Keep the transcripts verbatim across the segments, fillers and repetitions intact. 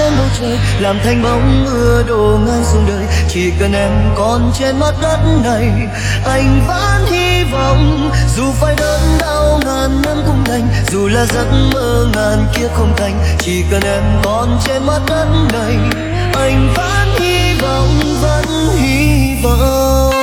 lên bầu trời, làm thành bóng mưa đổ ngang xuống đời. Chỉ cần em còn trên mặt đất này, anh vẫn hy vọng. Dù phải đớn đau ngàn năm cũng đành, dù là giấc mơ ngàn kia không thành. Chỉ cần em còn trên mặt đất này, anh vẫn hy vọng, vẫn hy vọng.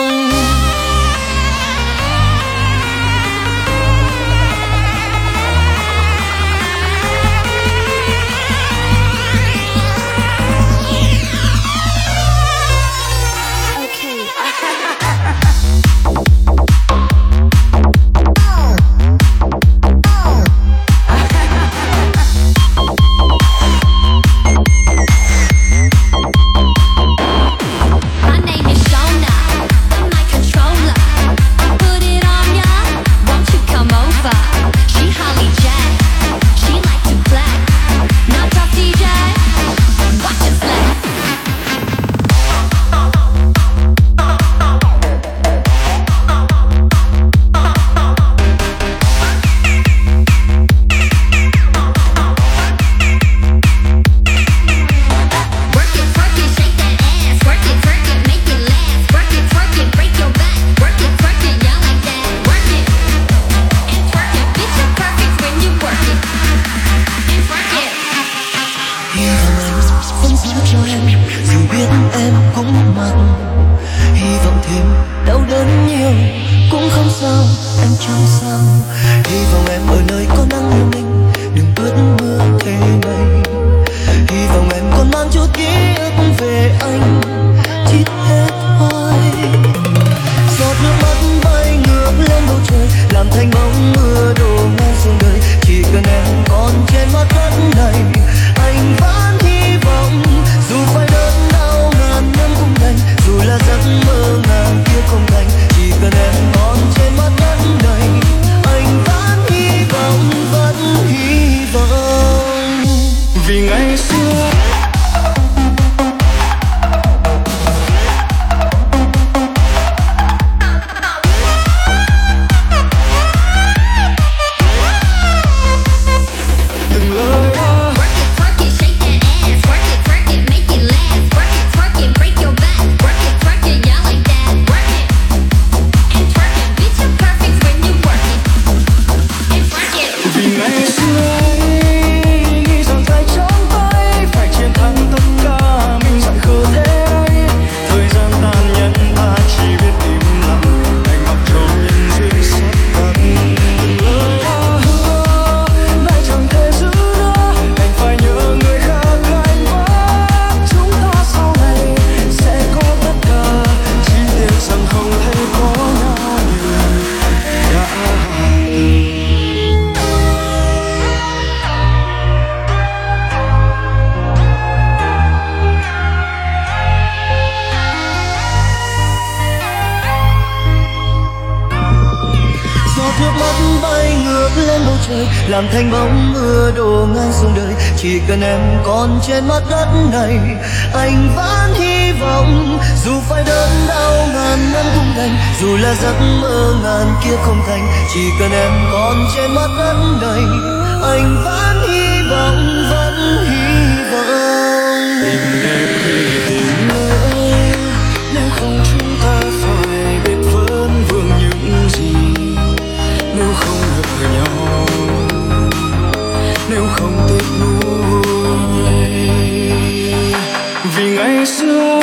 làm thành bóng mưa đổ ngang xuống đời. Chỉ cần em còn trên mặt đất này, anh vẫn hy vọng. Dù phải đớn đau ngàn năm cũng đành, dù là giấc mơ ngàn kia không thành. Chỉ cần em còn trên mặt đất này, anh vẫn hy vọng, vẫn hy vọng. Tình đẹp vì tình lỡ, nếu không chúng ta phải biết vấn vương những gì. Nếu không gặp nhau, nếu không tiếc nuối, vì ngày xưa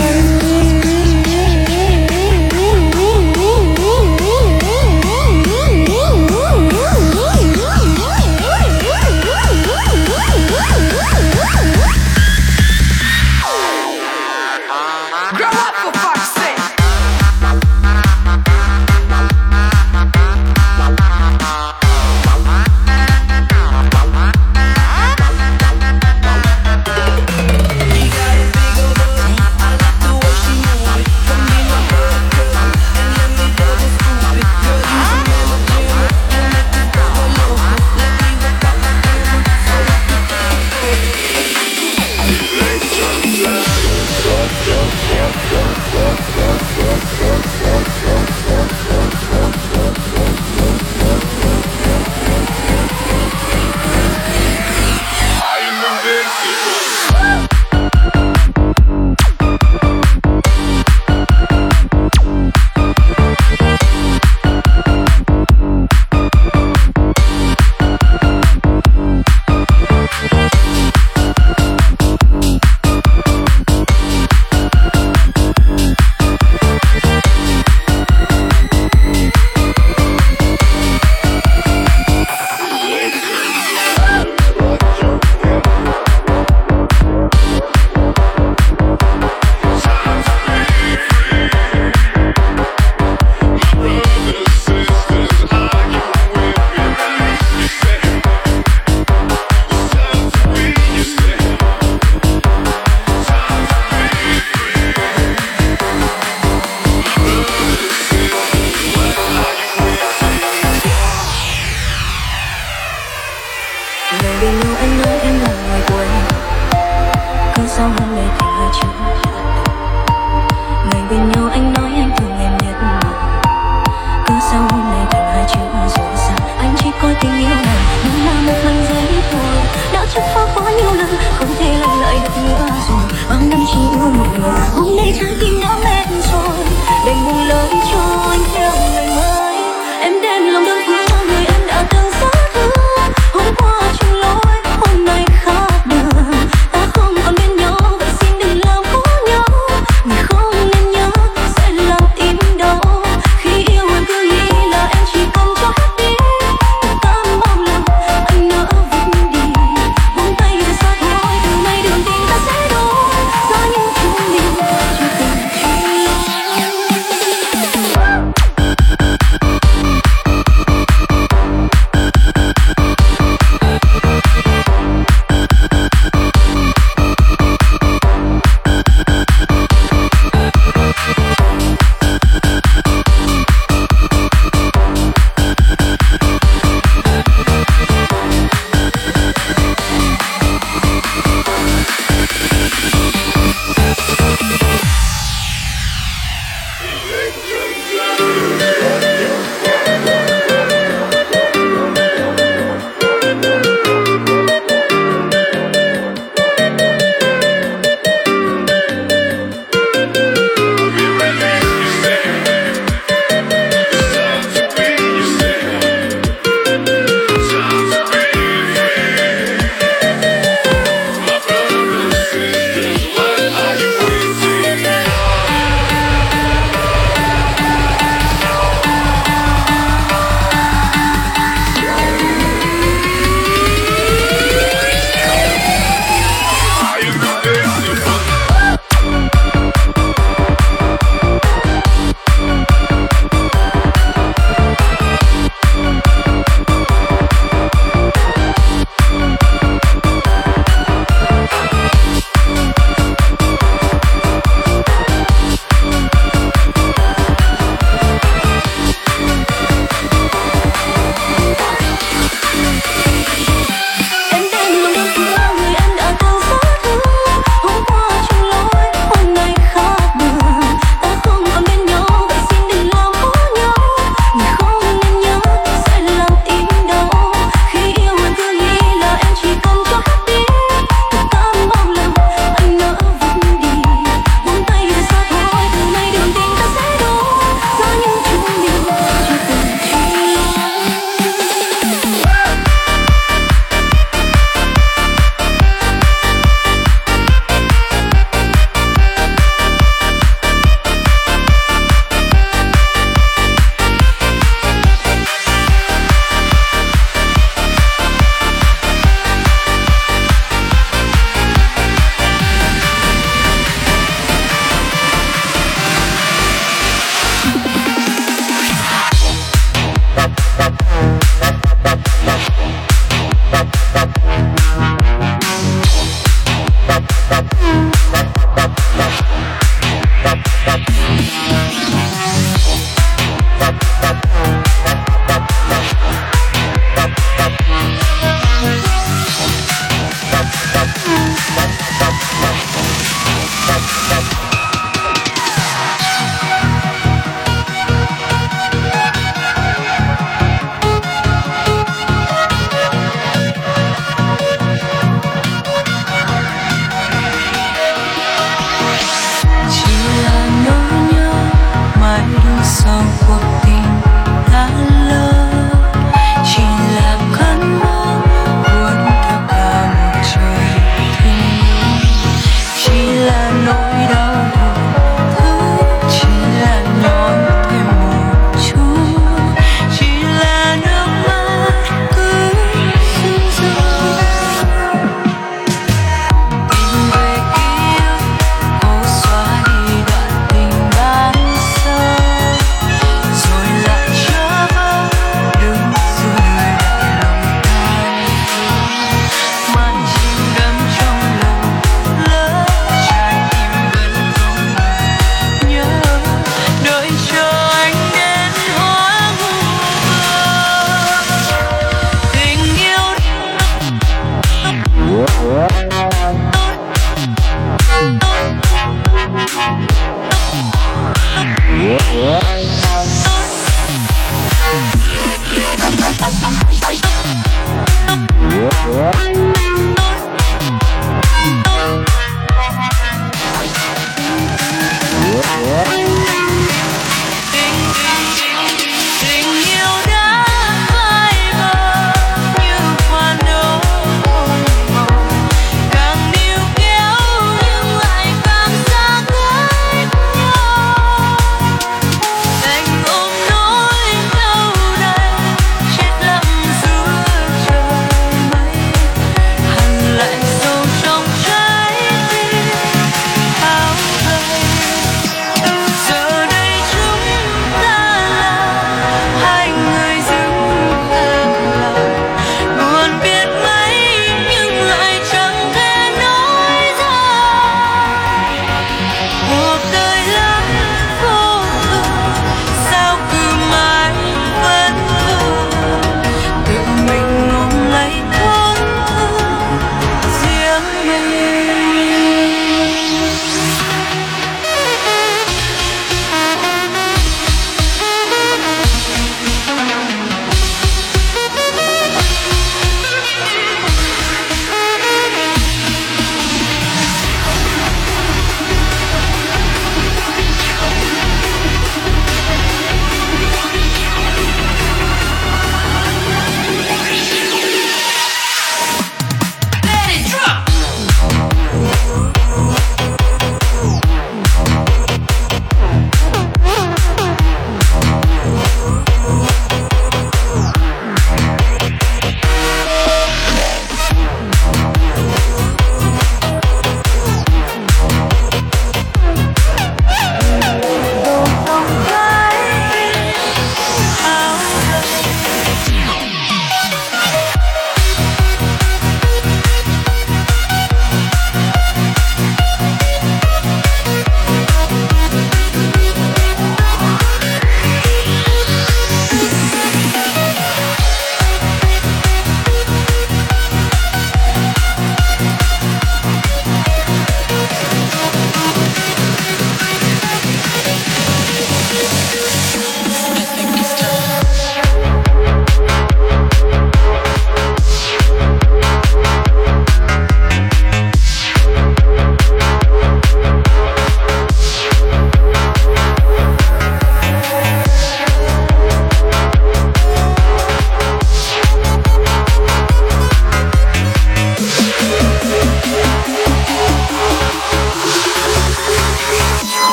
trái tim đã mệt rồi, đành buông lời cho anh theo ngày mai. Em đem lòng đơn phương người em đã từng rất thương, hôm qua chung lối hôm nay khác đường. Ta không còn bên nhau vậy xin đừng làm khó nhau, người không nên nhớ sẽ làm tim đau. Khi yêu em cứ nghĩ là em chỉ cần cho hết đi, từng tám bao lần anh nỡ vứt đi. Buông tay ra xa thôi, từ nay đường tình ta sẽ đôi, có những chúng mình chưa từng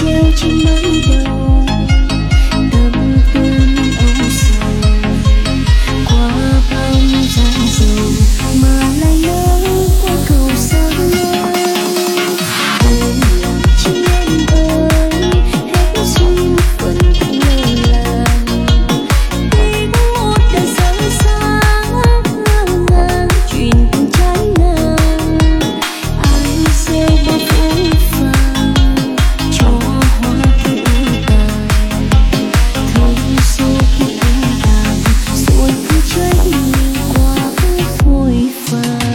treo trên mái đầu tâm tư âu sầu qua bao nhiêu gian dầu mà lại lỡ qua cầu xa ôi lòng chị em ơi hết duyên phận thành lời làng tìm một đời dở dang ngơ ngàng chuyện tình trái ngang ai gieo bao phố phàng cho hoa kia tàn thơm số kia tàn rồi cứ cháy qua vội vàng.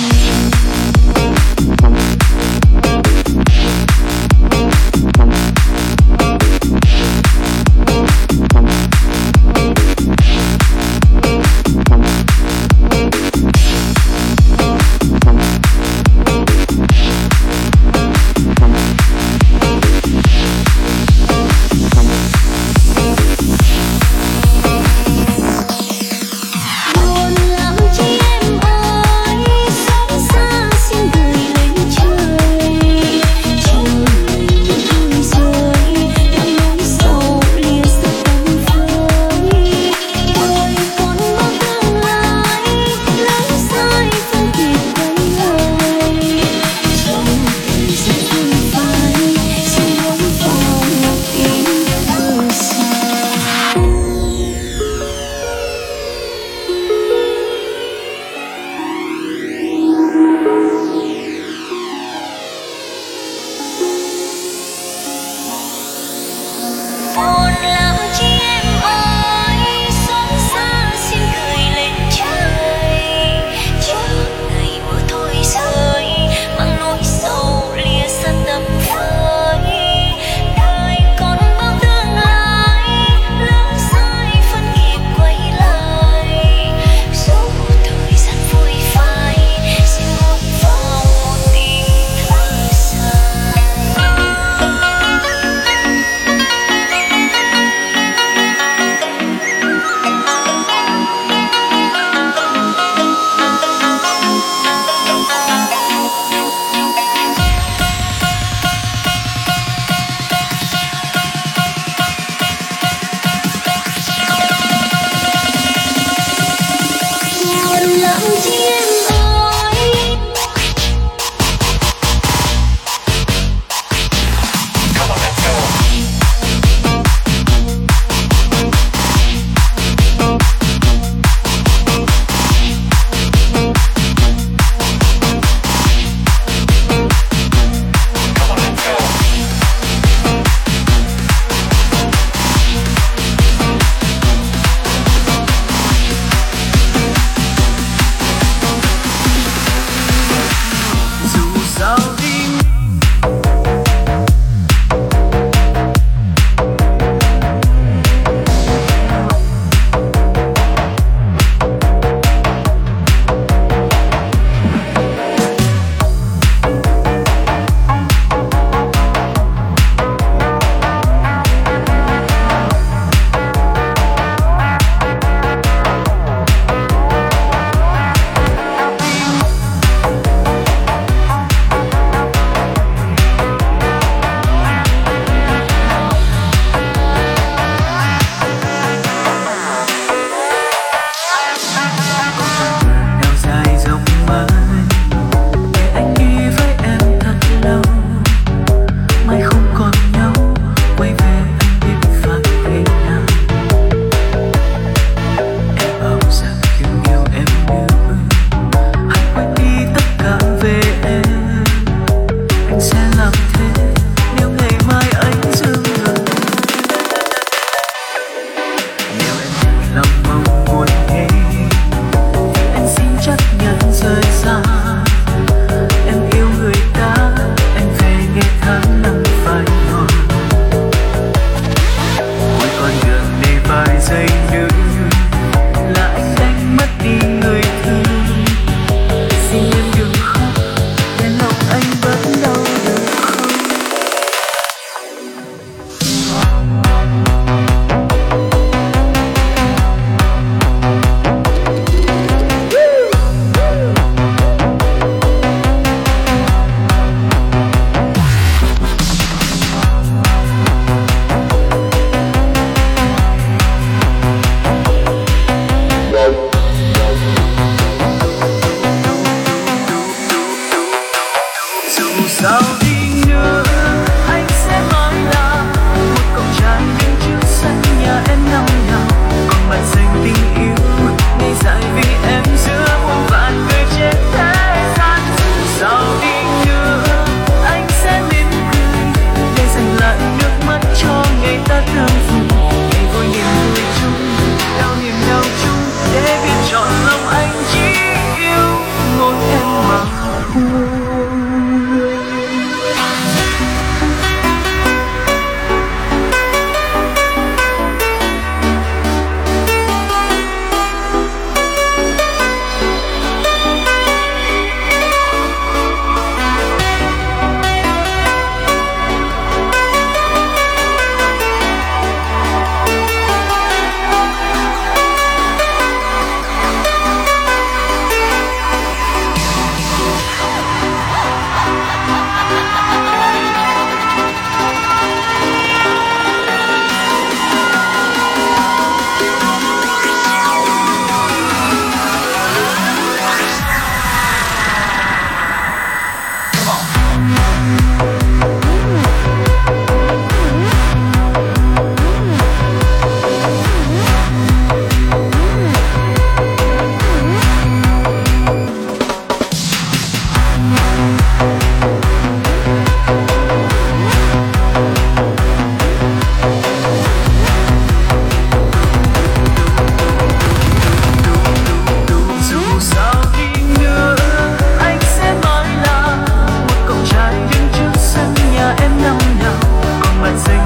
Buồn lắm chị em ơi, sóng xa xin gửi lên trời. Chiều ngày mưa rơi, nắng nỗi sầu lìa xa tầm với. Đời còn bao tương lai, lỡ sai phân biệt quay lời. Trong thời gian vui phai, xin ngóng vào một tiếng thở dài. Buồn lắm chị em ơi, sóng xa xin gửi lên trời. Trước ngày mưa thôi rơi, mang nỗi sầu lìa xa tầm với. Đời còn bao tương lai, lỡ sai phân kịp quay lại. Dù thời gian vui phai, xin ngóng vào một tiếng thở dài. Buồn lắm chị em ơi.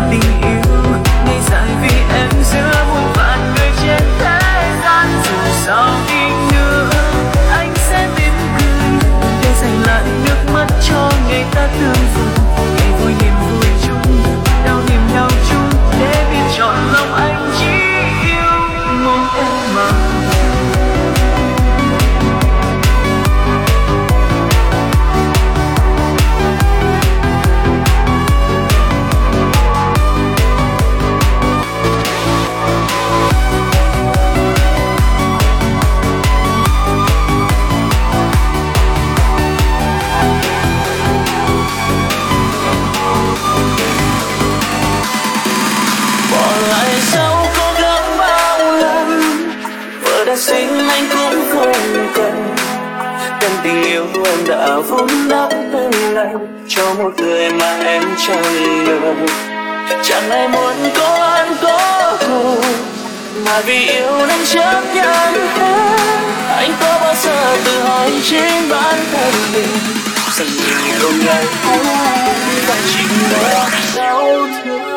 tình yêu ngày dài vì em giữa muôn vàn người trên thế gian. Dù sao đi nữa anh sẽ mỉm cười để dành lại nước mắt cho người ta tương phùng. Ngày vui niềm vui chung, đau niềm đau chung, để biết chọn lòng anh chỉ yêu một em mà. Xin anh cũng không cần, đem tình yêu em đã vun đắp bên anh cho một người mà em chẳng ngờ. Chẳng ai muốn có anh có thù, mà vì yêu nên chấp nhận hết. Anh có bao giờ tự hỏi chính bản thân mình rằng mình không ngày hôm và chỉ là đau thương.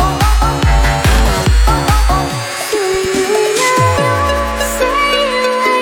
Say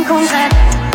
em không thể.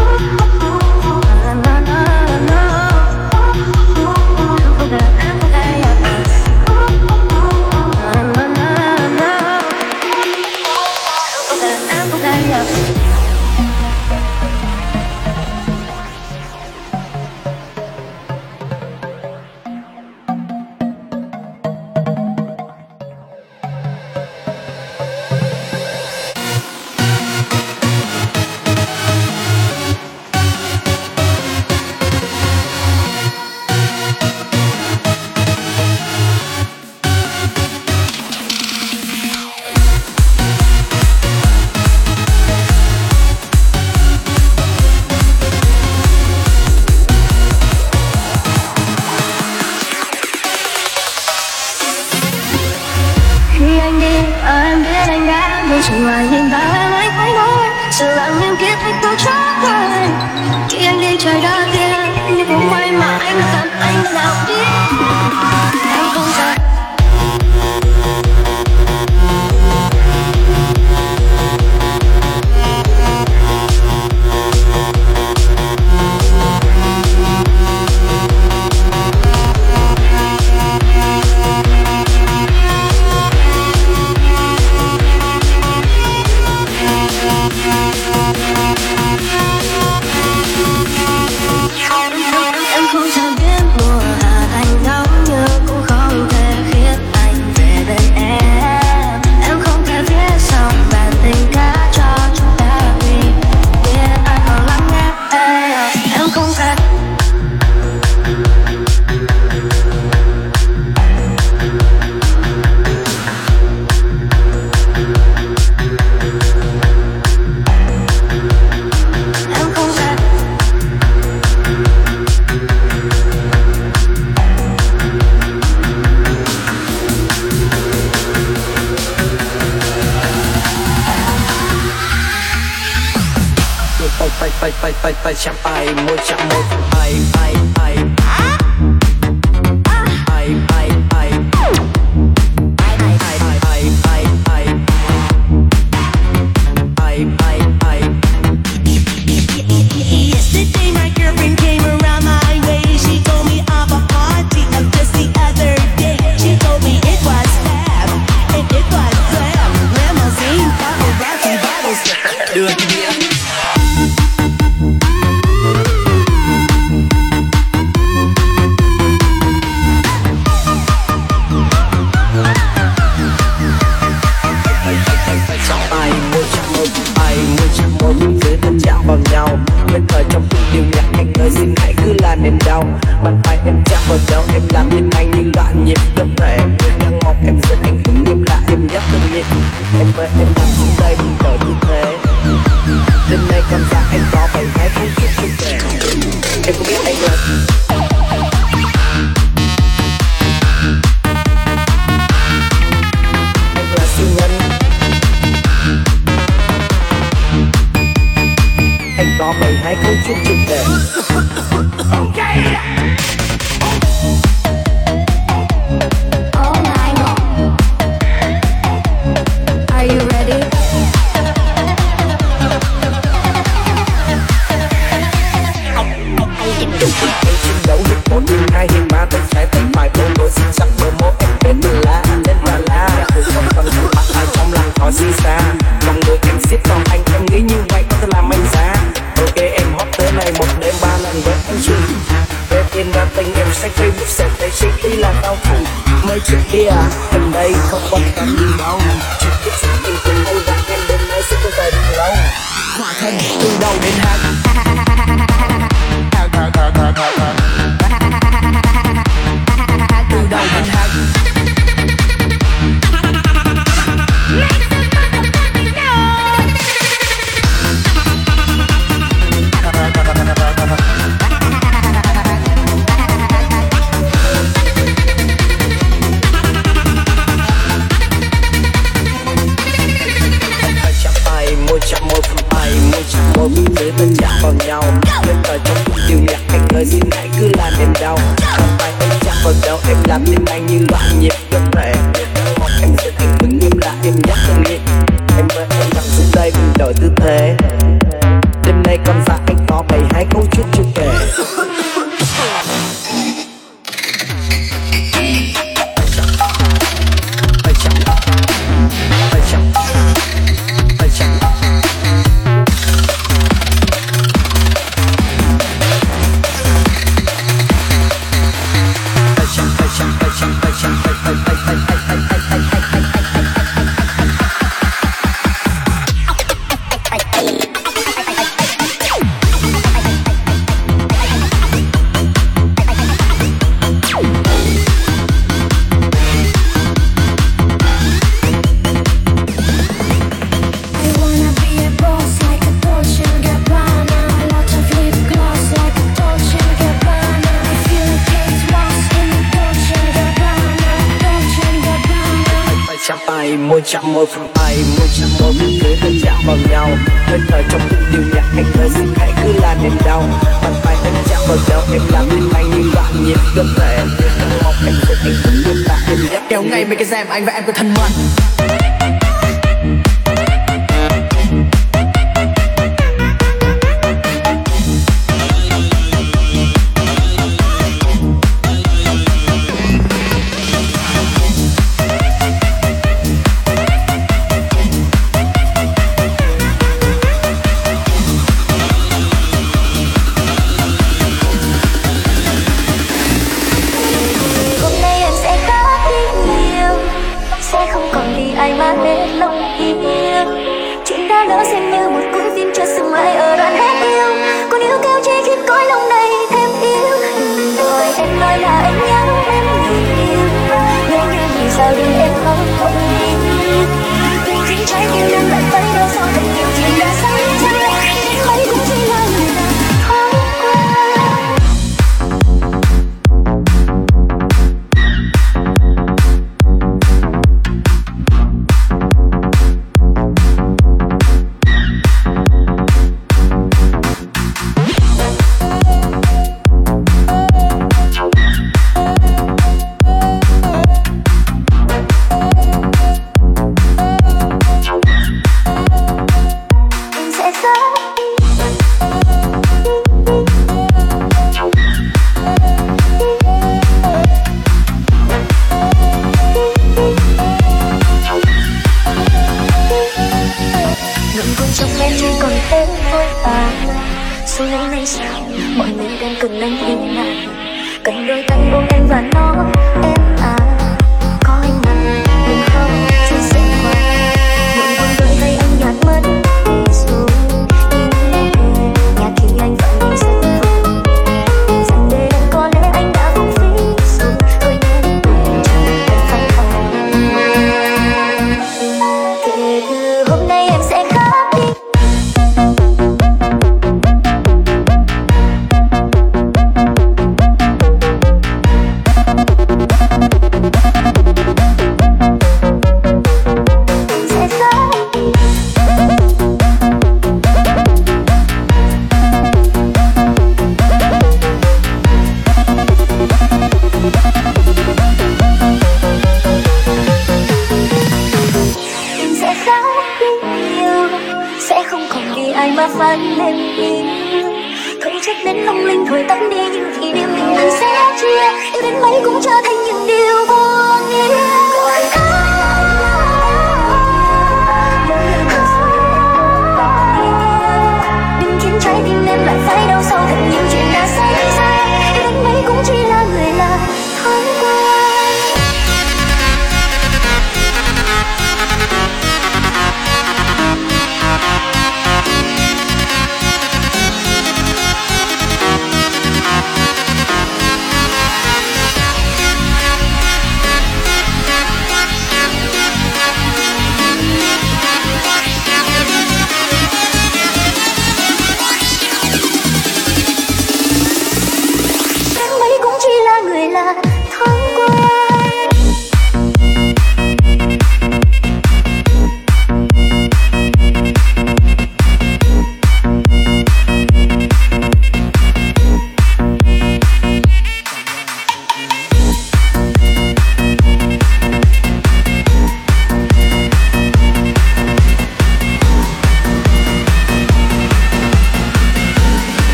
Chẳng ngoài nhìn vào em anh phải nói sự lặng im kia thành câu chót lời. Khi anh đi trời đã kia nhưng không may mà anh cần anh nào biết em không thể. Tay tay tay tay chạm ai môi chạm môi ai ai ai ai ai ai ai ai ai ai ai ai ai. Yesterday my girlfriend came around my way. She told me of a party of just the other day. She told me it was fab and it was glam. Limousine, paparazzi, bottles. Đưa cái đĩa. Vào nhau bên thời trong từng điều nhạc anh ơi xin hãy cứ là niềm đau. Bàn tay em chạm vào nhau em làm tim anh như loạn nhịp cơ thể. Đang mong em sẽ anh hứng im lại em nhắc từng nhịp. Em ơi em nằm xuống đây đừng đợi như thế. Đêm nay cảm giác anh có phải hát không chút chút về. Em có biết anh ơi. Anh là siêu nhân. Anh có mày hay không chút chút để. Oh my God, are you ready? Em chiến đấu được một đến hai hiên ba tay trái tay phải đôi đôi xinh xắn bờ môi em đến từ lá lên là lá. Từ con con từ mắt ai trong lòng khó di xa. Lòng người em siết còn anh em nghĩ như vậy có thể làm anh giá. Ok em hot tới này một đêm ba lần với anh chị. Về tiền ra tình em sách Facebook sẽ thấy chị tí là đau khổ. Mấy chuyện kia gần đây không quan tâm gì đâu. Chuyện tiếp xúc tình cùng anh và em đêm nay sẽ có dài được lâu. Hòa thân từ đầu đến hát. Từ đầu đến hát. Chạm môi from ai môi chạm môi bên dưới ta chạm vào nhau. Bên thời trong từng điều nhạc anh ơi xin hãy cứ là niềm đau. Bàn tay anh chạm vào nhau em làm tim anh như loạn nhịp cơ thể. Hoặc em sẽ thành vững im lại em nhắc từng nhịp. Em ơi em nằm xuống đây đừng đổi tư thế. Đêm đây con ra anh to bày hai câu chuyện chưa kể. Môi chạm môi phẳng tay, môi chạm môi mình cưới thân chạm vào nhau. Hơi thở trong từng điều nhạc anh ơi xin hãy cứ là niềm đau. Bàn tay anh chạm vào nhau em làm tim anh như loạn nhịp cơ thể. Mong anh sẽ anh vẫn luôn là em nhất. Kéo ngay mấy cái rèm anh và em có thân mật.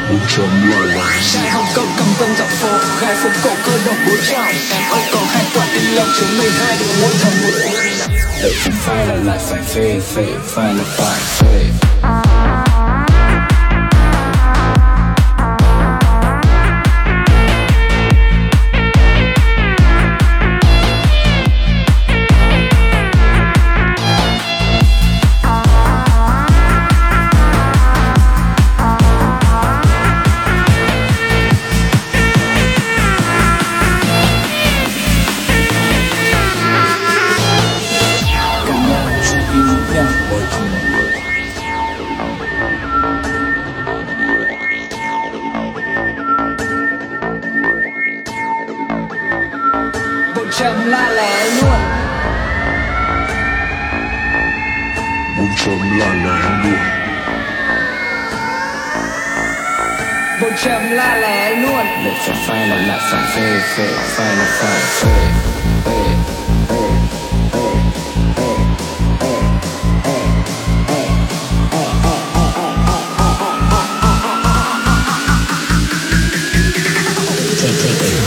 Trai Hồng Kông cầm vân dạo phố, gái phố cổ cơ động bố trọng. Em ơi còn hai quả tinh lộc chúng mình hai đứa muốn thầm một tiếng. Đợi phải phai là lại phải phê, phê phai là phải phê. Chậm la lẻ luôn, muốn chậm la lẻ luôn, một chậm la lẻ luôn. Để phải phai là lại phải phê, phê phai là phải phê, phê, phê, phê, phê, phê, phê, phê, phê, phê.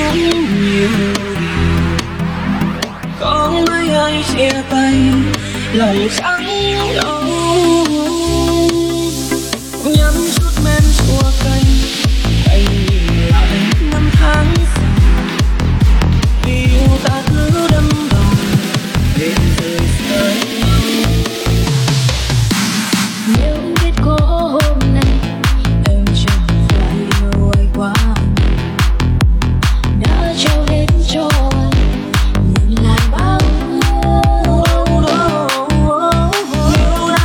nhiều có mấy ai chia tay lòng chẳng đâu nhắm chút men chua cay anh nhìn lại năm tháng yêu ta cứ đâm đầu đến rời xa nếu biết có hôm nay em chẳng phải yêu ai quá đã trao hết cho anh nhìn lại bao nhiêu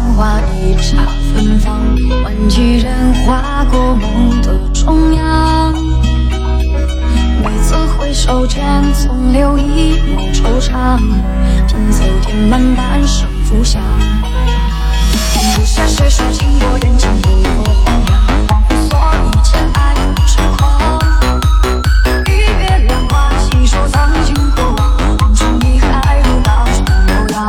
花一刹芬芳，万几人划过梦的中央。每次回首间，总留一抹惆怅，拼凑填满半生浮想。不下谁说情过人情不过荒凉，恍惚所以前爱不痴狂。一别两话，细说曾经过往，忘情你还如当初模样。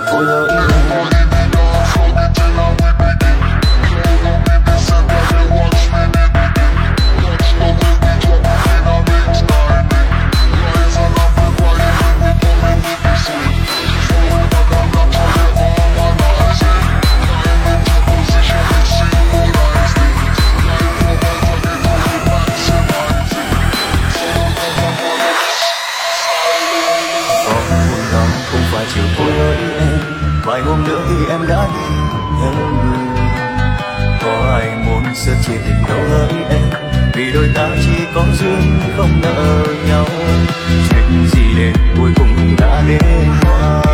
thôi hỡi em. Chiều thôi hỡi em, vài hôm nữa thì em đã đi theo người. Có ai muốn sớt chia tình đâu hỡi em, vì đôi ta chỉ có duyên không nợ nhau. Chuyện gì đến cuối cùng đã đến hoa.